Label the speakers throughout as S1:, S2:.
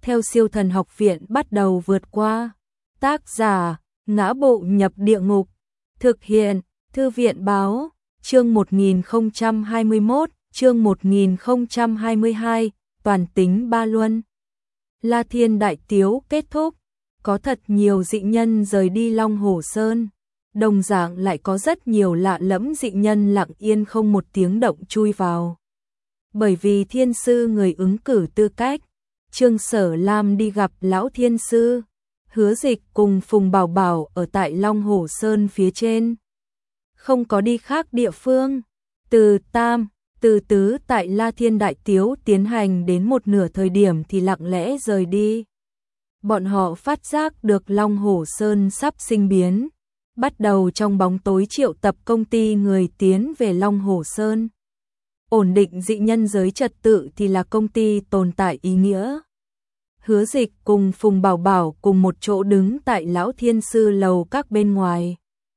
S1: theo Siêu Thần Học Viện bắt đầu vượt qua. Tác giả: Ngã Bộ Nhập Địa Ngục. Thực hiện: Thư viện báo. Chương 1021, chương 1022, toàn tính ba luân. La Thiên Đại Tiếu kết thúc, có thật nhiều dị nhân rời đi Long Hổ Sơn, đồng dạng lại có rất nhiều lạ lẫm dị nhân lặng yên không một tiếng động chui vào. Bởi vì thiên sư người ứng cử tư cách, Trương Sở Lam đi gặp lão thiên sư, Hứa Dịch cùng Phùng Bảo Bảo ở tại Long Hổ Sơn phía trên. Không có đi khác địa phương, từ tam, từ tứ tại La Thiên Đại Tiếu tiến hành đến một nửa thời điểm thì lặng lẽ rời đi. Bọn họ phát giác được Long Hổ Sơn sắp sinh biến, bắt đầu trong bóng tối triệu tập công ty người tiến về Long Hổ Sơn. Ổn định dị nhân giới trật tự thì là công ty tồn tại ý nghĩa. Hứa Dịch cùng Phùng Bảo Bảo cùng một chỗ đứng tại Lão Thiên Sư lầu các bên ngoài.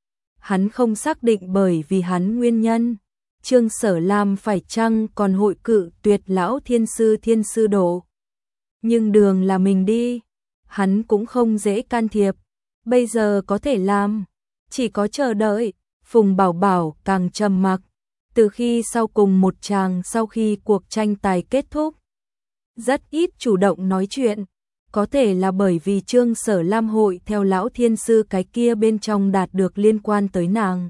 S1: Hắn không xác định bởi vì hắn nguyên nhân, Trương Sở Lam phải chăng còn hội cự tuyệt Lão Thiên Sư độ. Nhưng đường là mình đi, hắn cũng không dễ can thiệp, bây giờ có thể làm, chỉ có chờ đợi. Phùng Bảo Bảo càng trầm mặc, từ khi sau cùng một tràng sau khi cuộc tranh tài kết thúc, rất ít chủ động nói chuyện, có thể là bởi vì Trương Sở Lam hội theo Lão Thiên Sư cái kia bên trong đạt được liên quan tới nàng.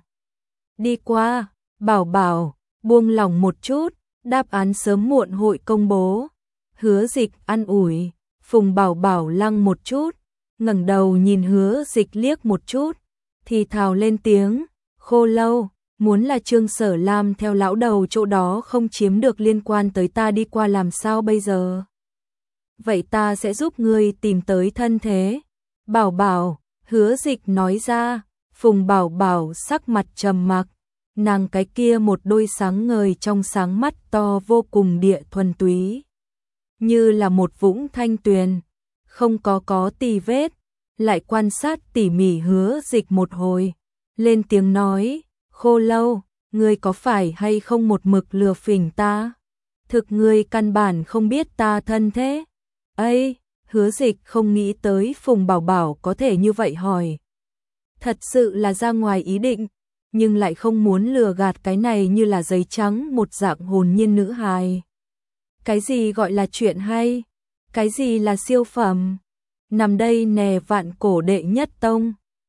S1: Đi qua, Bảo Bảo, buông lỏng một chút, đáp án sớm muộn hội công bố. Hứa Dịch an ủi, Phùng Bảo Bảo lăng một chút, ngẩng đầu nhìn Hứa Dịch liếc một chút, thì thào lên tiếng, Khô Lâu, muốn là Trương Sở Lam theo lão đầu chỗ đó không chiếm được liên quan tới ta đi qua làm sao bây giờ? Vậy ta sẽ giúp ngươi tìm tới thân thế. Bảo Bảo, Hứa Dịch nói ra. Phùng Bảo Bảo sắc mặt trầm mặc, nàng cái kia một đôi sáng ngời trong sáng mắt to vô cùng địa thuần túy, như là một vũng thanh tuyền, không có tì vết, lại quan sát tỉ mỉ Hứa Dịch một hồi, lên tiếng nói, Khô Lâu, ngươi có phải hay không một mực lừa phỉnh ta? Thực ngươi căn bản không biết ta thân thế. Ây, Hứa Dịch không nghĩ tới Phùng Bảo Bảo có thể như vậy hỏi. Thật sự là ra ngoài ý định, nhưng lại không muốn lừa gạt cái này như là giấy trắng một dạng hồn nhiên nữ hài. Cái gì gọi là chuyện hay? Cái gì là siêu phẩm? Nằm đây nè vạn cổ đệ nhất tông.